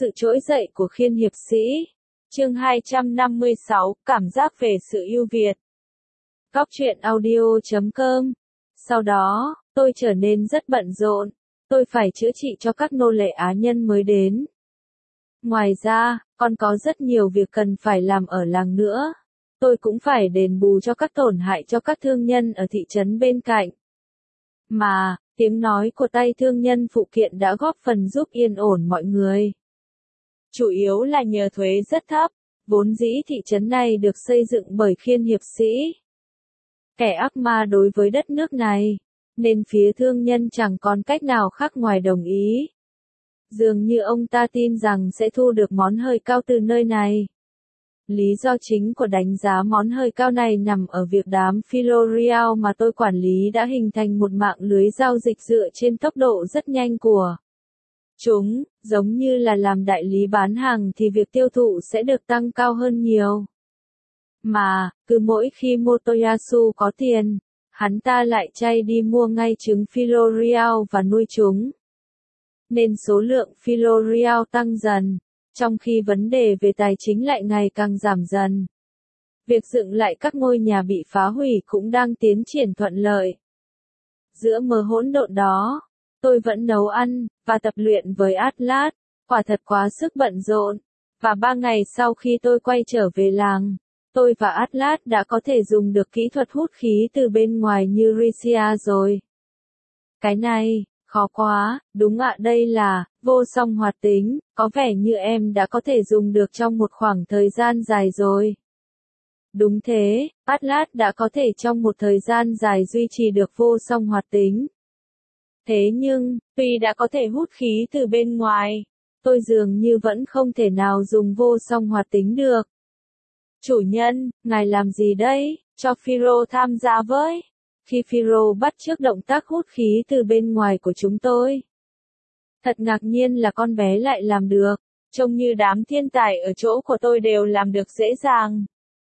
Sự trỗi dậy của khiên hiệp sĩ. Chương 256, cảm giác về sự ưu việt. Góc truyện audio.com. Sau đó, tôi trở nên rất bận rộn. Tôi phải chữa trị cho các nô lệ Á nhân mới đến. Ngoài ra, còn có rất nhiều việc cần phải làm ở làng nữa. Tôi cũng phải đền bù cho các tổn hại cho các thương nhân ở thị trấn bên cạnh. Mà, tiếng nói của tay thương nhân phụ kiện đã góp phần giúp yên ổn mọi người. Chủ yếu là nhờ thuế rất thấp, vốn dĩ thị trấn này được xây dựng bởi khiên hiệp sĩ. Kẻ ác ma đối với đất nước này, nên phía thương nhân chẳng còn cách nào khác ngoài đồng ý. Dường như ông ta tin rằng sẽ thu được món hơi cao từ nơi này. Lý do chính của đánh giá món hơi cao này nằm ở việc đám Filorial mà tôi quản lý đã hình thành một mạng lưới giao dịch dựa trên tốc độ rất nhanh của chúng, giống như là làm đại lý bán hàng thì việc tiêu thụ sẽ được tăng cao hơn nhiều. Mà, cứ mỗi khi Motoyasu có tiền, hắn ta lại chay đi mua ngay trứng Filorial và nuôi chúng. Nên số lượng Filorial tăng dần, trong khi vấn đề về tài chính lại ngày càng giảm dần. Việc dựng lại các ngôi nhà bị phá hủy cũng đang tiến triển thuận lợi. Giữa mớ hỗn độn đó, tôi vẫn nấu ăn, và tập luyện với Atlas, quả thật quá sức bận rộn. Và 3 ngày sau khi tôi quay trở về làng, tôi và Atlas đã có thể dùng được kỹ thuật hút khí từ bên ngoài như Risia rồi. Cái này, khó quá, đúng ạ, đây là vô song hoạt tính, có vẻ như em đã có thể dùng được trong một khoảng thời gian dài rồi. Đúng thế, Atlas đã có thể trong một thời gian dài duy trì được vô song hoạt tính. Thế nhưng, tuy đã có thể hút khí từ bên ngoài, tôi dường như vẫn không thể nào dùng vô song hoạt tính được. Chủ nhân, ngài làm gì đấy, cho Phiro tham gia với. Khi Phiro bắt chước động tác hút khí từ bên ngoài của chúng tôi. Thật ngạc nhiên là con bé lại làm được, trông như đám thiên tài ở chỗ của tôi đều làm được dễ dàng.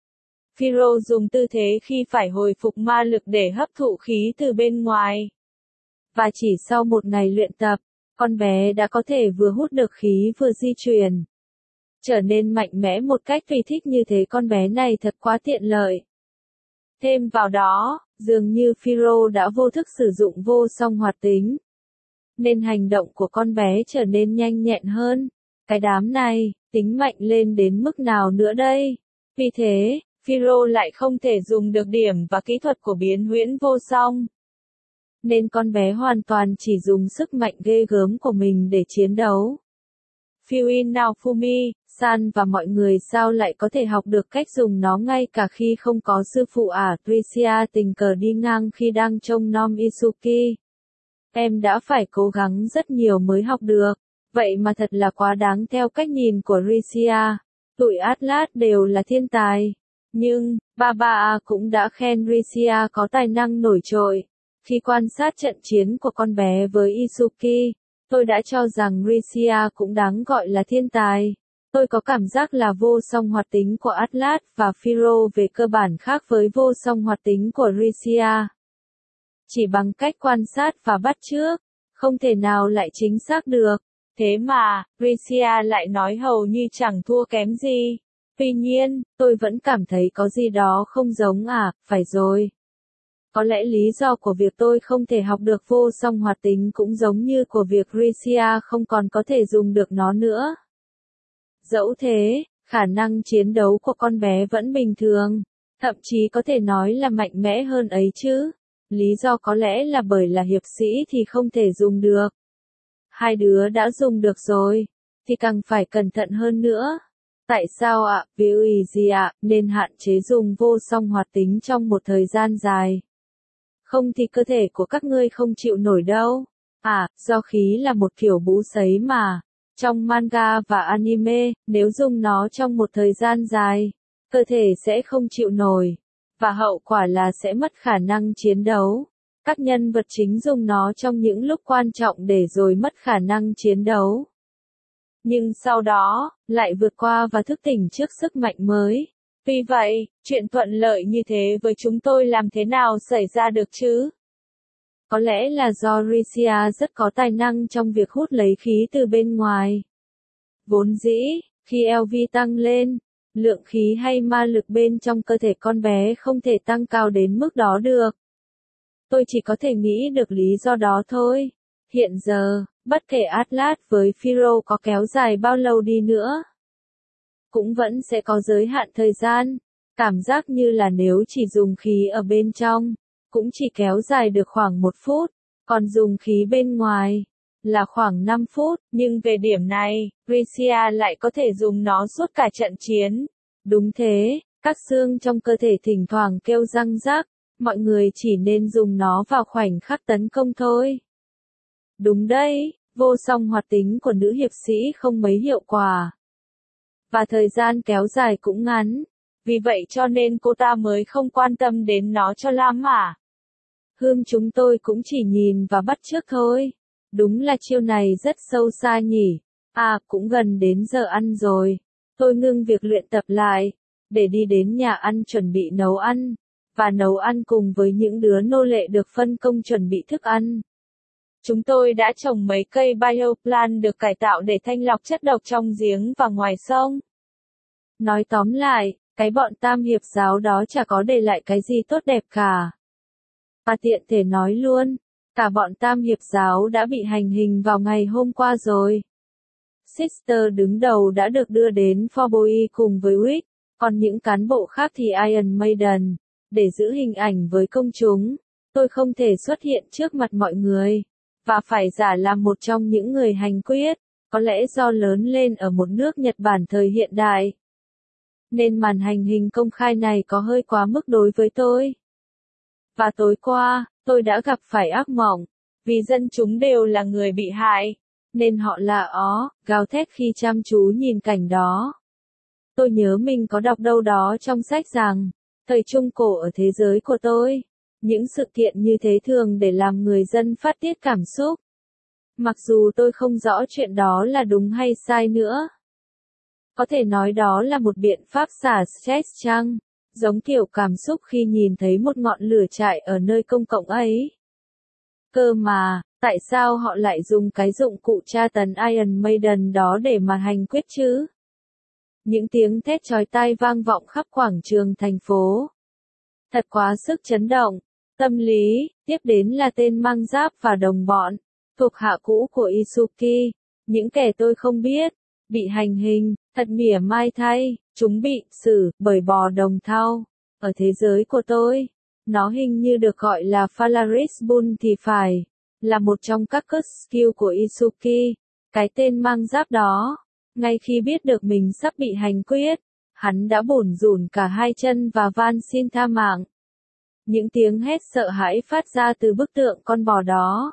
Phiro dùng tư thế khi phải hồi phục ma lực để hấp thụ khí từ bên ngoài. Và chỉ sau một ngày luyện tập, con bé đã có thể vừa hút được khí vừa di chuyển. Trở nên mạnh mẽ một cách tùy thích như thế, con bé này thật quá tiện lợi. Thêm vào đó, dường như Phiro đã vô thức sử dụng vô song hoạt tính. Nên hành động của con bé trở nên nhanh nhẹn hơn. Cái đám này, tính mạnh lên đến mức nào nữa đây? Vì thế, Phiro lại không thể dùng được điểm và kỹ thuật của biến huyễn vô song. Nên con bé hoàn toàn chỉ dùng sức mạnh ghê gớm của mình để chiến đấu. Fuin Naofumi, San và mọi người sao lại có thể học được cách dùng nó ngay cả khi không có sư phụ Tricia tình cờ đi ngang khi đang trông nom Isuki. Em đã phải cố gắng rất nhiều mới học được, vậy mà thật là quá đáng theo cách nhìn của Ricia. Tụi Atlas đều là thiên tài, nhưng, Baba cũng đã khen Ricia có tài năng nổi trội. Khi quan sát trận chiến của con bé với Isuki, tôi đã cho rằng Ricia cũng đáng gọi là thiên tài. Tôi có cảm giác là vô song hoạt tính của Atlas và Phiro về cơ bản khác với vô song hoạt tính của Ricia. Chỉ bằng cách quan sát và bắt chước, không thể nào lại chính xác được. Thế mà, Ricia lại nói hầu như chẳng thua kém gì. Tuy nhiên, tôi vẫn cảm thấy có gì đó không giống phải rồi. Có lẽ lý do của việc tôi không thể học được vô song hoạt tính cũng giống như của việc Ricia không còn có thể dùng được nó nữa. Dẫu thế, khả năng chiến đấu của con bé vẫn bình thường, thậm chí có thể nói là mạnh mẽ hơn ấy chứ. Lý do có lẽ là bởi là hiệp sĩ thì không thể dùng được. Hai đứa đã dùng được rồi, thì càng phải cẩn thận hơn nữa. Tại sao vì gì nên hạn chế dùng vô song hoạt tính trong một thời gian dài? Không thì cơ thể của các ngươi không chịu nổi đâu. Do khí là một kiểu bú sấy mà. Trong manga và anime, nếu dùng nó trong một thời gian dài, cơ thể sẽ không chịu nổi. Và hậu quả là sẽ mất khả năng chiến đấu. Các nhân vật chính dùng nó trong những lúc quan trọng để rồi mất khả năng chiến đấu. Nhưng sau đó, lại vượt qua và thức tỉnh trước sức mạnh mới. Vì vậy, chuyện thuận lợi như thế với chúng tôi làm thế nào xảy ra được chứ? Có lẽ là do Ricia rất có tài năng trong việc hút lấy khí từ bên ngoài. Vốn dĩ, khi LV tăng lên, lượng khí hay ma lực bên trong cơ thể con bé không thể tăng cao đến mức đó được. Tôi chỉ có thể nghĩ được lý do đó thôi. Hiện giờ, bất kể Atlas với Phiro có kéo dài bao lâu đi nữa, cũng vẫn sẽ có giới hạn thời gian. Cảm giác như là nếu chỉ dùng khí ở bên trong, cũng chỉ kéo dài được khoảng 1 phút, còn dùng khí bên ngoài là khoảng 5 phút, nhưng về điểm này, Gracia lại có thể dùng nó suốt cả trận chiến. Đúng thế, các xương trong cơ thể thỉnh thoảng kêu răng rắc, mọi người chỉ nên dùng nó vào khoảnh khắc tấn công thôi. Đúng đấy, vô song hoạt tính của nữ hiệp sĩ không mấy hiệu quả. Và thời gian kéo dài cũng ngắn, vì vậy cho nên cô ta mới không quan tâm đến nó cho lắm mà. Chúng tôi cũng chỉ nhìn và bắt chước thôi. Đúng là chiêu này rất sâu xa nhỉ. À, cũng gần đến giờ ăn rồi. Tôi ngưng việc luyện tập lại, để đi đến nhà ăn chuẩn bị nấu ăn, và nấu ăn cùng với những đứa nô lệ được phân công chuẩn bị thức ăn. Chúng tôi đã trồng mấy cây bioplant được cải tạo để thanh lọc chất độc trong giếng và ngoài sông. Nói tóm lại, cái bọn tam hiệp giáo đó chả có để lại cái gì tốt đẹp cả. Và tiện thể nói luôn, cả bọn tam hiệp giáo đã bị hành hình vào ngày hôm qua rồi. Sister đứng đầu đã được đưa đến Fort Bowie cùng với Wick, còn những cán bộ khác thì Iron Maiden. Để giữ hình ảnh với công chúng, tôi không thể xuất hiện trước mặt mọi người, và phải giả làm một trong những người hành quyết, có lẽ do lớn lên ở một nước Nhật Bản thời hiện đại. Nên màn hành hình công khai này có hơi quá mức đối với tôi. Và tối qua, tôi đã gặp phải ác mộng, vì dân chúng đều là người bị hại, nên họ là gào thét khi chăm chú nhìn cảnh đó. Tôi nhớ mình có đọc đâu đó trong sách rằng, thời Trung Cổ ở thế giới của tôi, những sự kiện như thế thường để làm người dân phát tiết cảm xúc. Mặc dù tôi không rõ chuyện đó là đúng hay sai nữa. Có thể nói đó là một biện pháp xả stress chăng, giống kiểu cảm xúc khi nhìn thấy một ngọn lửa chạy ở nơi công cộng ấy. Cơ mà, tại sao họ lại dùng cái dụng cụ tra tấn Iron Maiden đó để mà hành quyết chứ? Những tiếng thét chói tai vang vọng khắp quảng trường thành phố. Thật quá sức chấn động. Tâm lý, tiếp đến là tên mang giáp và đồng bọn, thuộc hạ cũ của Isuki, những kẻ tôi không biết, bị hành hình, thật mỉa mai thay, chúng bị xử bởi bò đồng thau. Ở thế giới của tôi, nó hình như được gọi là Polaris Bull thì phải, là một trong các custom skill của Isuki, cái tên mang giáp đó. Ngay khi biết được mình sắp bị hành quyết, hắn đã bủn rủn cả hai chân và van xin tha mạng. Những tiếng hét sợ hãi phát ra từ bức tượng con bò đó.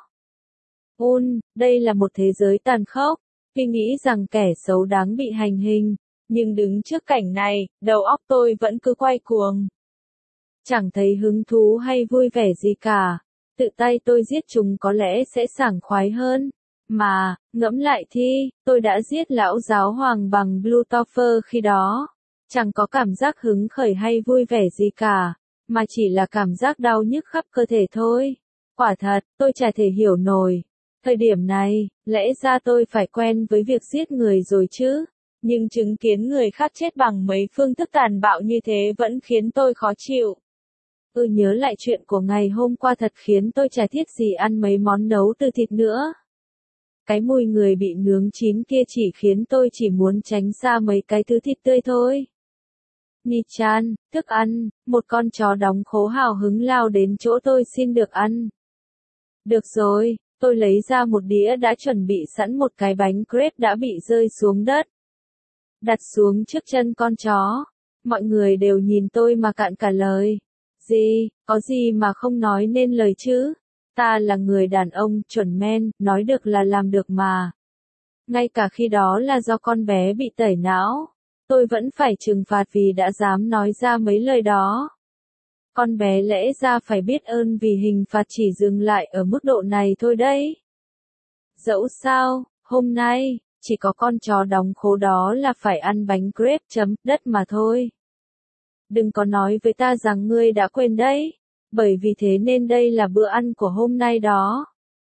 Đây là một thế giới tàn khốc. Khi nghĩ rằng kẻ xấu đáng bị hành hình, nhưng đứng trước cảnh này, đầu óc tôi vẫn cứ quay cuồng. Chẳng thấy hứng thú hay vui vẻ gì cả. Tự tay tôi giết chúng có lẽ sẽ sảng khoái hơn. Mà, ngẫm lại thì, tôi đã giết lão giáo hoàng bằng Blue Topher khi đó. Chẳng có cảm giác hứng khởi hay vui vẻ gì cả, mà chỉ là cảm giác đau nhức khắp cơ thể thôi. Quả thật, tôi chả thể hiểu nổi. Thời điểm này, lẽ ra tôi phải quen với việc giết người rồi chứ. Nhưng chứng kiến người khác chết bằng mấy phương thức tàn bạo như thế vẫn khiến tôi khó chịu. Nhớ lại chuyện của ngày hôm qua thật khiến tôi chả thiết gì ăn mấy món nấu từ thịt nữa. Cái mùi người bị nướng chín kia chỉ khiến tôi chỉ muốn tránh xa mấy cái thứ thịt tươi thôi. Nichan, thức ăn, một con chó đóng khố hào hứng lao đến chỗ tôi xin được ăn. Được rồi, tôi lấy ra một đĩa đã chuẩn bị sẵn một cái bánh crepe đã bị rơi xuống đất. Đặt xuống trước chân con chó. Mọi người đều nhìn tôi mà cạn cả lời. Có gì mà không nói nên lời chứ? Ta là người đàn ông chuẩn men, nói được là làm được mà. Ngay cả khi đó là do con bé bị tẩy não, tôi vẫn phải trừng phạt vì đã dám nói ra mấy lời đó. Con bé lẽ ra phải biết ơn vì hình phạt chỉ dừng lại ở mức độ này thôi đấy. Dẫu sao, hôm nay, chỉ có con chó đóng khố đó là phải ăn bánh crepe chấm đất mà thôi. Đừng có nói với ta rằng ngươi đã quên đấy, bởi vì thế nên đây là bữa ăn của hôm nay đó.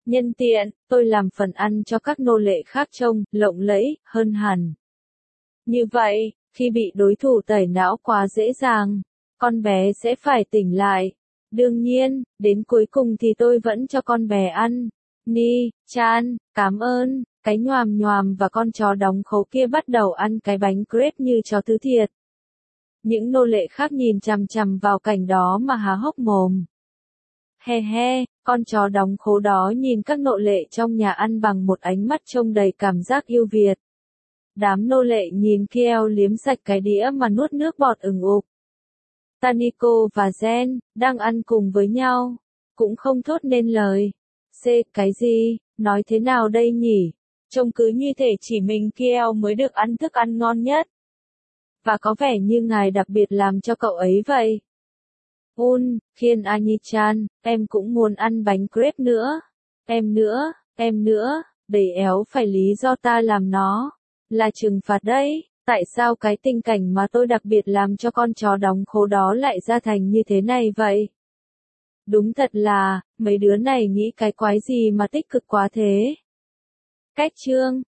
Nhân tiện, tôi làm phần ăn cho các nô lệ khác trông lộng lẫy hơn hẳn. Như vậy, khi bị đối thủ tẩy não quá dễ dàng, con bé sẽ phải tỉnh lại. Đương nhiên, đến cuối cùng thì tôi vẫn cho con bé ăn. Ni, chan, cảm ơn, cái nhoàm nhoàm và con chó đóng khấu kia bắt đầu ăn cái bánh crepe như chó thứ thiệt. Những nô lệ khác nhìn chằm chằm vào cảnh đó mà há hốc mồm. He he, con chó đóng khố đó nhìn các nô lệ trong nhà ăn bằng một ánh mắt trông đầy cảm giác yêu Việt. Đám nô lệ nhìn Kiel liếm sạch cái đĩa mà nuốt nước bọt ừng ục. Taniko và Jen, đang ăn cùng với nhau, cũng không thốt nên lời. Cái gì, nói thế nào đây nhỉ? Trông cứ như thể chỉ mình Kiel mới được ăn thức ăn ngon nhất. Và có vẻ như ngài đặc biệt làm cho cậu ấy vậy. Khiên Ani-chan, em cũng muốn ăn bánh crepe nữa. Em nữa, đầy éo phải lý do ta làm nó. Là trừng phạt đấy, tại sao cái tình cảnh mà tôi đặc biệt làm cho con chó đóng khố đó lại ra thành như thế này vậy? Đúng thật là, mấy đứa này nghĩ cái quái gì mà tích cực quá thế. Cách chương